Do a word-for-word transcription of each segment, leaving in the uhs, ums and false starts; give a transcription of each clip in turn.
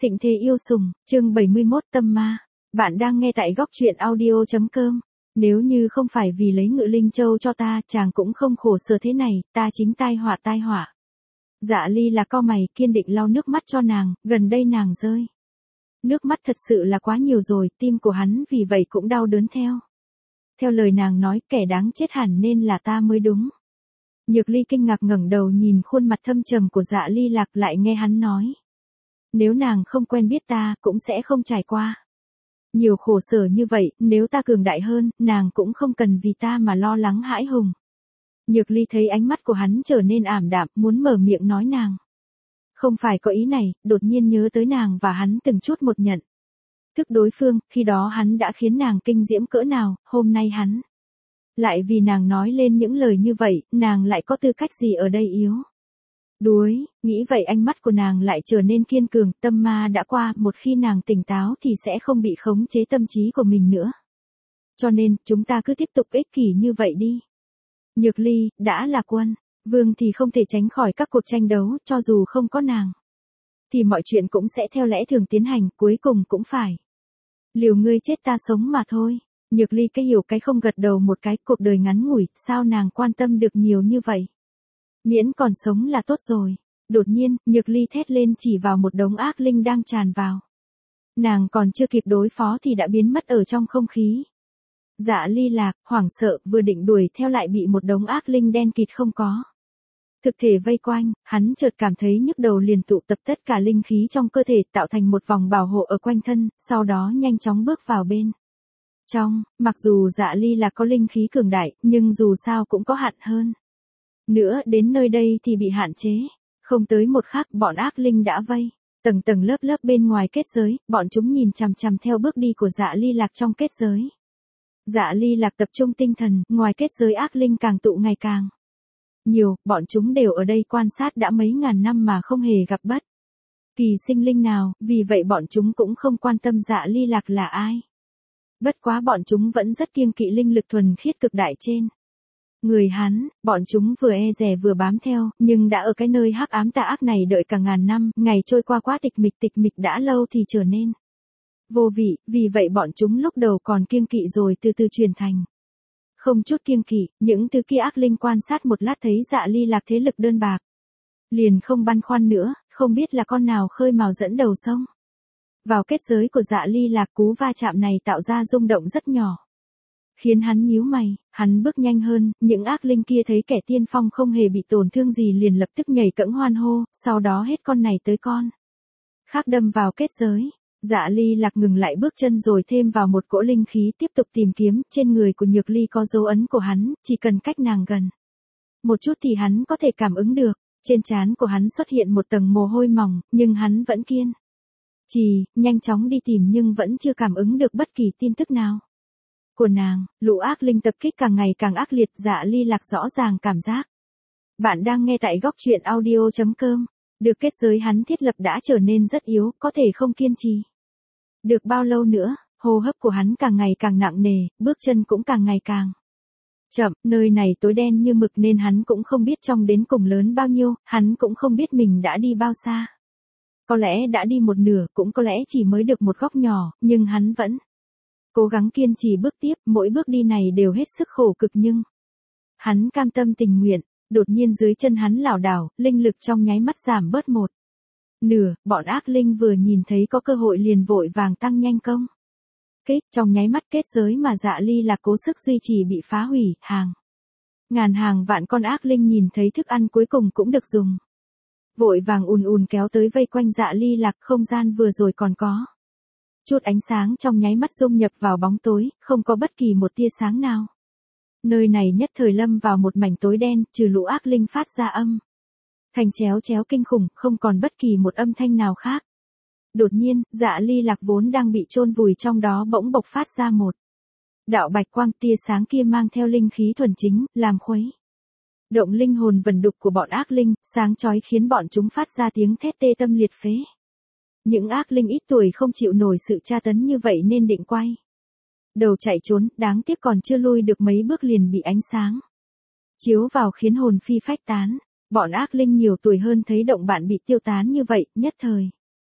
Thịnh thế yêu sủng, chương bảy mươi mốt tâm ma. Bạn đang nghe tại góc truyện audio.com. Nếu như không phải vì lấy Ngự Linh Châu cho ta, chàng cũng không khổ sở thế này, ta chính tai họa tai họa. Dạ Ly là cau mày, kiên định lau nước mắt cho nàng, gần đây nàng rơi. Nước mắt thật sự là quá nhiều rồi, tim của hắn vì vậy cũng đau đớn theo. Theo lời nàng nói, kẻ đáng chết hẳn nên là ta mới đúng. Nhược Ly kinh ngạc ngẩng đầu nhìn khuôn mặt thâm trầm của Dạ Ly Lạc, lại nghe hắn nói. Nếu nàng không quen biết ta, cũng sẽ không trải qua nhiều khổ sở như vậy, nếu ta cường đại hơn, nàng cũng không cần vì ta mà lo lắng hãi hùng. Nhược Ly thấy ánh mắt của hắn trở nên ảm đạm, muốn mở miệng nói nàng. Không phải có ý này, đột nhiên nhớ tới nàng và hắn từng chút một nhận thức đối phương, khi đó hắn đã khiến nàng kinh diễm cỡ nào, hôm nay hắn lại vì nàng nói lên những lời như vậy, nàng lại có tư cách gì ở đây yếu đuối, nghĩ vậy ánh mắt của nàng lại trở nên kiên cường, tâm ma đã qua, một khi nàng tỉnh táo thì sẽ không bị khống chế tâm trí của mình nữa. Cho nên, chúng ta cứ tiếp tục ích kỷ như vậy đi. Nhược Ly, đã là quân vương thì không thể tránh khỏi các cuộc tranh đấu, cho dù không có nàng thì mọi chuyện cũng sẽ theo lẽ thường tiến hành, cuối cùng cũng phải liều ngươi chết ta sống mà thôi. Nhược Ly cái hiểu cái không gật đầu một cái, cuộc đời ngắn ngủi, sao nàng quan tâm được nhiều như vậy. Miễn còn sống là tốt rồi. Đột nhiên, Nhược Ly thét lên chỉ vào một đống ác linh đang tràn vào. Nàng còn chưa kịp đối phó thì đã biến mất ở trong không khí. Dạ Ly Lạc, hoảng sợ, vừa định đuổi theo lại bị một đống ác linh đen kịt không có thực thể vây quanh, hắn chợt cảm thấy nhức đầu, liền tụ tập tất cả linh khí trong cơ thể tạo thành một vòng bảo hộ ở quanh thân, sau đó nhanh chóng bước vào bên trong. Mặc dù Dạ Ly Lạc có linh khí cường đại, nhưng dù sao cũng có hạn hơn. Nữa đến nơi đây thì bị hạn chế. Không tới một khắc, bọn ác linh đã vây tầng tầng lớp lớp bên ngoài kết giới, bọn chúng nhìn chằm chằm theo bước đi của Dạ Ly Lạc trong kết giới. Dạ Ly Lạc tập trung tinh thần, ngoài kết giới ác linh càng tụ ngày càng nhiều, bọn chúng đều ở đây quan sát đã mấy ngàn năm mà không hề gặp bất kỳ sinh linh nào, vì vậy bọn chúng cũng không quan tâm Dạ Ly Lạc là ai. Bất quá bọn chúng vẫn rất kiêng kỵ linh lực thuần khiết cực đại trên người hắn, bọn chúng vừa e dè vừa bám theo, nhưng đã ở cái nơi hắc ám tà ác này đợi cả ngàn năm, ngày trôi qua quá tịch mịch tịch mịch đã lâu thì trở nên vô vị, vì vậy bọn chúng lúc đầu còn kiêng kỵ rồi từ từ truyền thành không chút kiêng kỵ. Những thứ kia ác linh quan sát một lát thấy Dạ Ly Lạc thế lực đơn bạc, liền không băn khoăn nữa, không biết là con nào khơi mào dẫn đầu sông vào kết giới của Dạ Ly Lạc. Cú va chạm này tạo ra rung động rất nhỏ, khiến hắn nhíu mày, hắn bước nhanh hơn, những ác linh kia thấy kẻ tiên phong không hề bị tổn thương gì liền lập tức nhảy cẫng hoan hô, sau đó hết con này tới con khác đâm vào kết giới. Dạ Ly Lạc ngừng lại bước chân rồi thêm vào một cỗ linh khí tiếp tục tìm kiếm, trên người của Nhược Ly có dấu ấn của hắn, chỉ cần cách nàng gần một chút thì hắn có thể cảm ứng được. Trên trán của hắn xuất hiện một tầng mồ hôi mỏng, nhưng hắn vẫn kiên trì, nhanh chóng đi tìm nhưng vẫn chưa cảm ứng được bất kỳ tin tức nào của nàng. Lũ ác linh tập kích càng ngày càng ác liệt, Dạ Ly Lạc rõ ràng cảm giác. Bạn đang nghe tại góc truyện audio.com. Được kết giới hắn thiết lập đã trở nên rất yếu, có thể không kiên trì được bao lâu nữa. Hô hấp của hắn càng ngày càng nặng nề, bước chân cũng càng ngày càng chậm, nơi này tối đen như mực nên hắn cũng không biết trong đến cùng lớn bao nhiêu, hắn cũng không biết mình đã đi bao xa. Có lẽ đã đi một nửa, cũng có lẽ chỉ mới được một góc nhỏ, nhưng hắn vẫn cố gắng kiên trì bước tiếp, mỗi bước đi này đều hết sức khổ cực nhưng hắn cam tâm tình nguyện. Đột nhiên dưới chân hắn lảo đảo, linh lực trong nháy mắt giảm bớt một nửa, bọn ác linh vừa nhìn thấy có cơ hội liền vội vàng tăng nhanh công kích, trong nháy mắt kết giới mà Dạ Ly Lạc cố sức duy trì bị phá hủy, hàng ngàn hàng vạn con ác linh nhìn thấy thức ăn cuối cùng cũng được dùng, vội vàng ùn ùn kéo tới vây quanh Dạ Ly Lạc. Không gian vừa rồi còn có chút ánh sáng trong nháy mắt dung nhập vào bóng tối, không có bất kỳ một tia sáng nào. Nơi này nhất thời lâm vào một mảnh tối đen, trừ lũ ác linh phát ra âm thanh chéo chéo kinh khủng, không còn bất kỳ một âm thanh nào khác. Đột nhiên, Dạ Ly Lạc vốn đang bị chôn vùi trong đó bỗng bộc phát ra một đạo bạch quang, tia sáng kia mang theo linh khí thuần chính, làm khuấy động linh hồn vẩn đục của bọn ác linh, sáng chói khiến bọn chúng phát ra tiếng thét tê tâm liệt phế. Những ác linh ít tuổi không chịu nổi sự tra tấn như vậy nên định quay đầu chạy trốn, đáng tiếc còn chưa lui được mấy bước liền bị ánh sáng chiếu vào khiến hồn phi phách tán. Bọn ác linh nhiều tuổi hơn thấy động bạn bị tiêu tán như vậy, nhất thời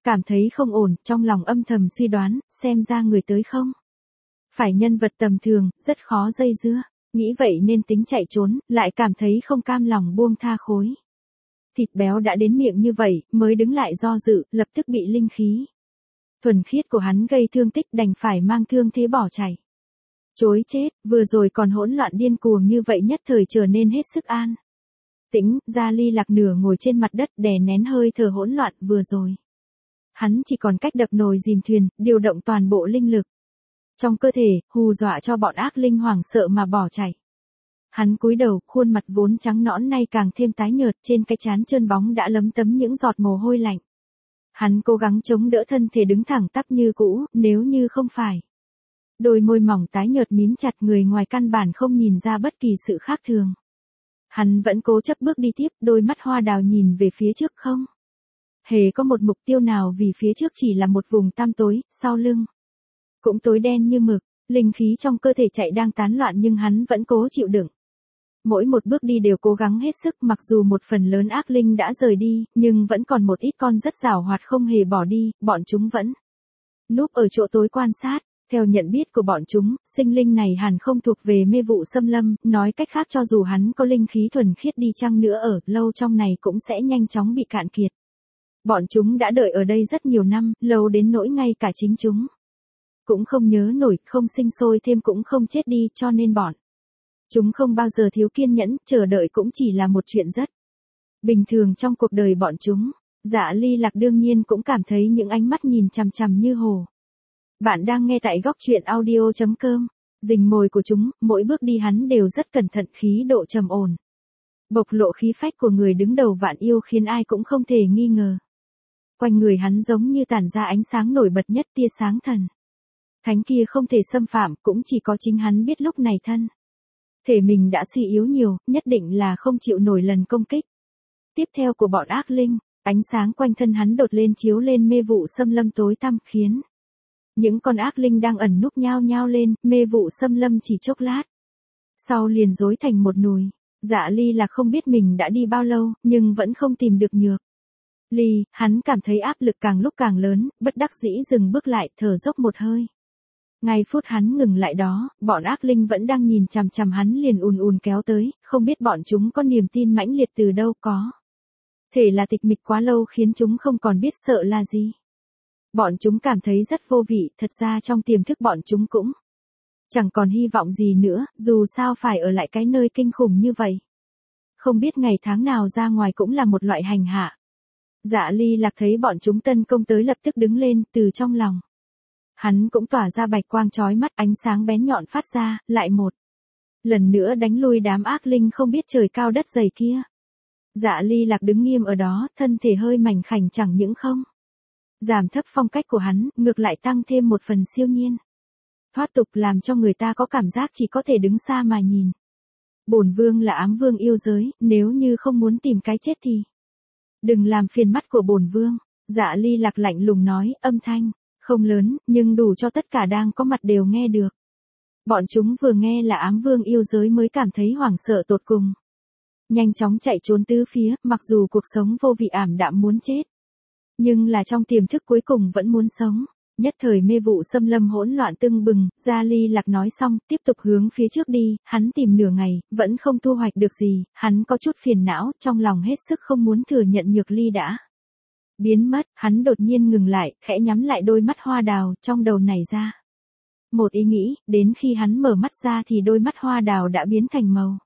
Cảm thấy không ổn, trong lòng âm thầm suy đoán, xem ra người tới không phải nhân vật tầm thường, rất khó dây dưa. Nghĩ vậy nên tính chạy trốn, lại cảm thấy không cam lòng buông tha khối thịt béo đã đến miệng như vậy, mới đứng lại do dự, lập tức bị linh khí thuần khiết của hắn gây thương tích, đành phải mang thương thế bỏ chạy. Chối chết, vừa rồi còn hỗn loạn điên cuồng như vậy nhất thời trở nên hết sức an tĩnh. Gia Ly Lạc nửa ngồi trên mặt đất đè nén hơi thở hỗn loạn vừa rồi. Hắn chỉ còn cách đập nồi dìm thuyền, điều động toàn bộ linh lực trong cơ thể, hù dọa cho bọn ác linh hoảng sợ mà bỏ chạy. Hắn cúi đầu, khuôn mặt vốn trắng nõn nay càng thêm tái nhợt, trên cái trán trơn bóng đã lấm tấm những giọt mồ hôi lạnh. Hắn cố gắng chống đỡ thân thể đứng thẳng tắp như cũ, nếu như không phải đôi môi mỏng tái nhợt mím chặt, người ngoài căn bản không nhìn ra bất kỳ sự khác thường. Hắn vẫn cố chấp bước đi tiếp, đôi mắt hoa đào nhìn về phía trước không hề có một mục tiêu nào, vì phía trước chỉ là một vùng tăm tối, sau lưng cũng tối đen như mực, linh khí trong cơ thể chạy đang tán loạn nhưng hắn vẫn cố chịu đựng. Mỗi một bước đi đều cố gắng hết sức, mặc dù một phần lớn ác linh đã rời đi, nhưng vẫn còn một ít con rất giàu hoạt không hề bỏ đi, bọn chúng vẫn núp ở chỗ tối quan sát. Theo nhận biết của bọn chúng, sinh linh này hẳn không thuộc về mê vụ xâm lâm, nói cách khác cho dù hắn có linh khí thuần khiết đi chăng nữa ở lâu trong này cũng sẽ nhanh chóng bị cạn kiệt. Bọn chúng đã đợi ở đây rất nhiều năm, lâu đến nỗi ngay cả chính chúng cũng không nhớ nổi, không sinh sôi thêm cũng không chết đi, cho nên bọn chúng không bao giờ thiếu kiên nhẫn, chờ đợi cũng chỉ là một chuyện rất bình thường trong cuộc đời bọn chúng. Dạ Ly Lạc đương nhiên cũng cảm thấy những ánh mắt nhìn chằm chằm như hồ. Bạn đang nghe tại góc truyện audio chấm com. Rình mồi của chúng, mỗi bước đi hắn đều rất cẩn thận, khí độ trầm ổn, bộc lộ khí phách của người đứng đầu vạn yêu khiến ai cũng không thể nghi ngờ. Quanh người hắn giống như tản ra ánh sáng nổi bật nhất, tia sáng thần thánh kia không thể xâm phạm, cũng chỉ có chính hắn biết lúc này thân thể mình đã suy yếu nhiều, nhất định là không chịu nổi lần công kích tiếp theo của bọn ác linh. Ánh sáng quanh thân hắn đột lên chiếu lên mê vụ xâm lâm tối tăm, khiến những con ác linh đang ẩn núp nhao nhao lên, mê vụ xâm lâm chỉ chốc lát sau liền rối thành một nùi. Dạ Ly là không biết mình đã đi bao lâu, nhưng vẫn không tìm được Nhược Ly, hắn cảm thấy áp lực càng lúc càng lớn, bất đắc dĩ dừng bước lại, thở dốc một hơi. Ngay phút hắn ngừng lại đó, bọn ác linh vẫn đang nhìn chằm chằm hắn liền ùn ùn kéo tới, không biết bọn chúng có niềm tin mãnh liệt từ đâu, có thể là tịch mịch quá lâu khiến chúng không còn biết sợ là gì. Bọn chúng cảm thấy rất vô vị, thật ra trong tiềm thức bọn chúng cũng chẳng còn hy vọng gì nữa, dù sao phải ở lại cái nơi kinh khủng như vậy. Không biết ngày tháng nào ra ngoài cũng là một loại hành hạ. Dạ Ly Lạc thấy bọn chúng tấn công tới lập tức đứng lên, từ trong lòng hắn cũng tỏa ra bạch quang chói mắt, ánh sáng bén nhọn phát ra, lại một lần nữa đánh lui đám ác linh không biết trời cao đất dày kia. Dạ Ly Lạc đứng nghiêm ở đó, thân thể hơi mảnh khảnh chẳng những không giảm thấp phong cách của hắn, ngược lại tăng thêm một phần siêu nhiên thoát tục, làm cho người ta có cảm giác chỉ có thể đứng xa mà nhìn. Bổn vương là ám vương yêu giới, nếu như không muốn tìm cái chết thì đừng làm phiền mắt của bổn vương. Dạ Ly Lạc lạnh lùng nói, âm thanh không lớn, nhưng đủ cho tất cả đang có mặt đều nghe được. Bọn chúng vừa nghe là ám vương yêu giới mới cảm thấy hoảng sợ tột cùng. Nhanh chóng chạy trốn tứ phía, mặc dù cuộc sống vô vị ảm đạm muốn chết, nhưng là trong tiềm thức cuối cùng vẫn muốn sống. Nhất thời mê vụ xâm lâm hỗn loạn tưng bừng, Gia Ly Lạc nói xong, tiếp tục hướng phía trước đi, hắn tìm nửa ngày, vẫn không thu hoạch được gì, hắn có chút phiền não, trong lòng hết sức không muốn thừa nhận Nhược Ly đã biến mất, hắn đột nhiên ngừng lại, khẽ nhắm lại đôi mắt hoa đào, trong đầu nảy ra một ý nghĩ, đến khi hắn mở mắt ra thì đôi mắt hoa đào đã biến thành màu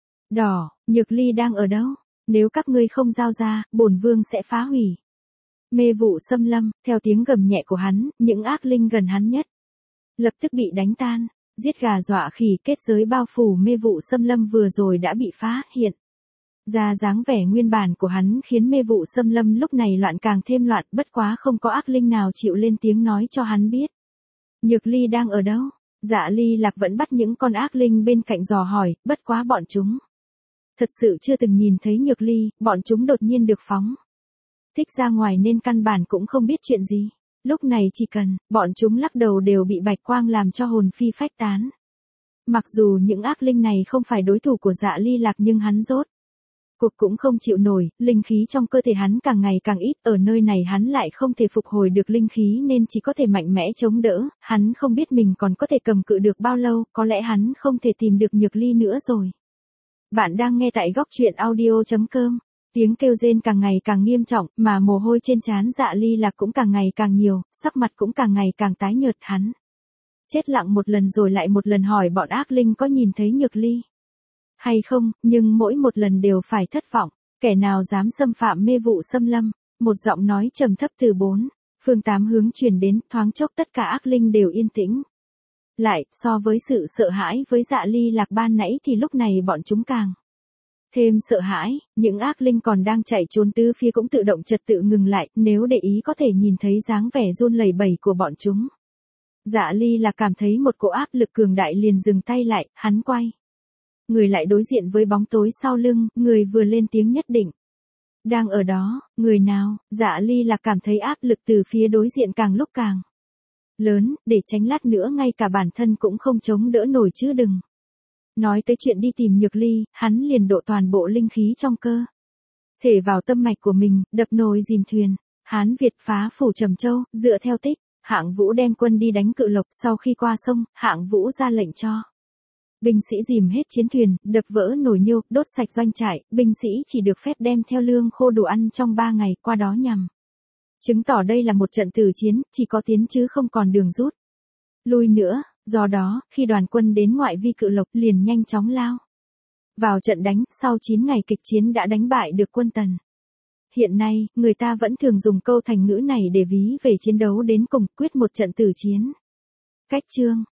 đỏ. Nhược Ly đang ở đâu? Nếu các ngươi không giao ra, bổn vương sẽ phá hủy mê vụ xâm lâm. Theo tiếng gầm nhẹ của hắn, những ác linh gần hắn nhất lập tức bị đánh tan, giết gà dọa khỉ. Kết giới bao phủ mê vụ xâm lâm vừa rồi đã bị phá hiện ra dáng vẻ nguyên bản của hắn, khiến mê vụ xâm lâm lúc này loạn càng thêm loạn, bất quá không có ác linh nào chịu lên tiếng nói cho hắn biết Nhược Ly đang ở đâu. Dạ Ly Lạc vẫn bắt những con ác linh bên cạnh dò hỏi, bất quá bọn chúng thật sự chưa từng nhìn thấy Nhược Ly, bọn chúng đột nhiên được phóng thích ra ngoài nên căn bản cũng không biết chuyện gì. Lúc này chỉ cần bọn chúng lắc đầu đều bị bạch quang làm cho hồn phi phách tán. Mặc dù những ác linh này không phải đối thủ của Dạ Ly Lạc nhưng hắn rốt Cục cũng không chịu nổi, linh khí trong cơ thể hắn càng ngày càng ít, ở nơi này hắn lại không thể phục hồi được linh khí nên chỉ có thể mạnh mẽ chống đỡ, hắn không biết mình còn có thể cầm cự được bao lâu, có lẽ hắn không thể tìm được Nhược Ly nữa rồi. Bạn đang nghe tại góc truyện audio.com. Tiếng kêu rên càng ngày càng nghiêm trọng, mà mồ hôi trên trán Dạ Ly Lạc cũng càng ngày càng nhiều, sắc mặt cũng càng ngày càng tái nhợt. Hắn chết lặng một lần rồi lại một lần hỏi bọn ác linh có nhìn thấy Nhược Ly hay không, nhưng mỗi một lần đều phải thất vọng. Kẻ nào dám xâm phạm mê vụ xâm lâm? Một giọng nói trầm thấp từ bốn phương tám hướng truyền đến, thoáng chốc tất cả ác linh đều yên tĩnh lại, so với sự sợ hãi với Dạ Ly Lạc ban nãy thì lúc này bọn chúng càng thêm sợ hãi. Những ác linh còn đang chạy trốn tứ phía cũng tự động trật tự ngừng lại, nếu để ý có thể nhìn thấy dáng vẻ run lẩy bẩy của bọn chúng. Dạ Ly Lạc cảm thấy một cỗ áp lực cường đại liền dừng tay lại, hắn quay người lại đối diện với bóng tối sau lưng, người vừa lên tiếng nhất định đang ở đó. Người nào? Dạ Ly Lạc cảm thấy áp lực từ phía đối diện càng lúc càng lớn, để tránh lát nữa ngay cả bản thân cũng không chống đỡ nổi chứ đừng nói tới chuyện đi tìm Nhược Ly. Hắn liền độ toàn bộ linh khí trong cơ thể vào tâm mạch của mình, đập nồi dìm thuyền. Hán Việt phá phủ Trầm Châu, dựa theo tích, Hạng Vũ đem quân đi đánh Cự Lộc. Sau khi qua sông, Hạng Vũ ra lệnh cho binh sĩ dìm hết chiến thuyền, đập vỡ nồi niêu, đốt sạch doanh trại. Binh sĩ chỉ được phép đem theo lương khô đồ ăn trong ba ngày, qua đó nhằm chứng tỏ đây là một trận tử chiến, chỉ có tiến chứ không còn đường rút lui nữa. Do đó, khi đoàn quân đến ngoại vi Cự Lộc liền nhanh chóng lao vào trận đánh. Sau chín ngày kịch chiến đã đánh bại được quân Tần. Hiện nay, người ta vẫn thường dùng câu thành ngữ này để ví về chiến đấu đến cùng, quyết một trận tử chiến. Cách chương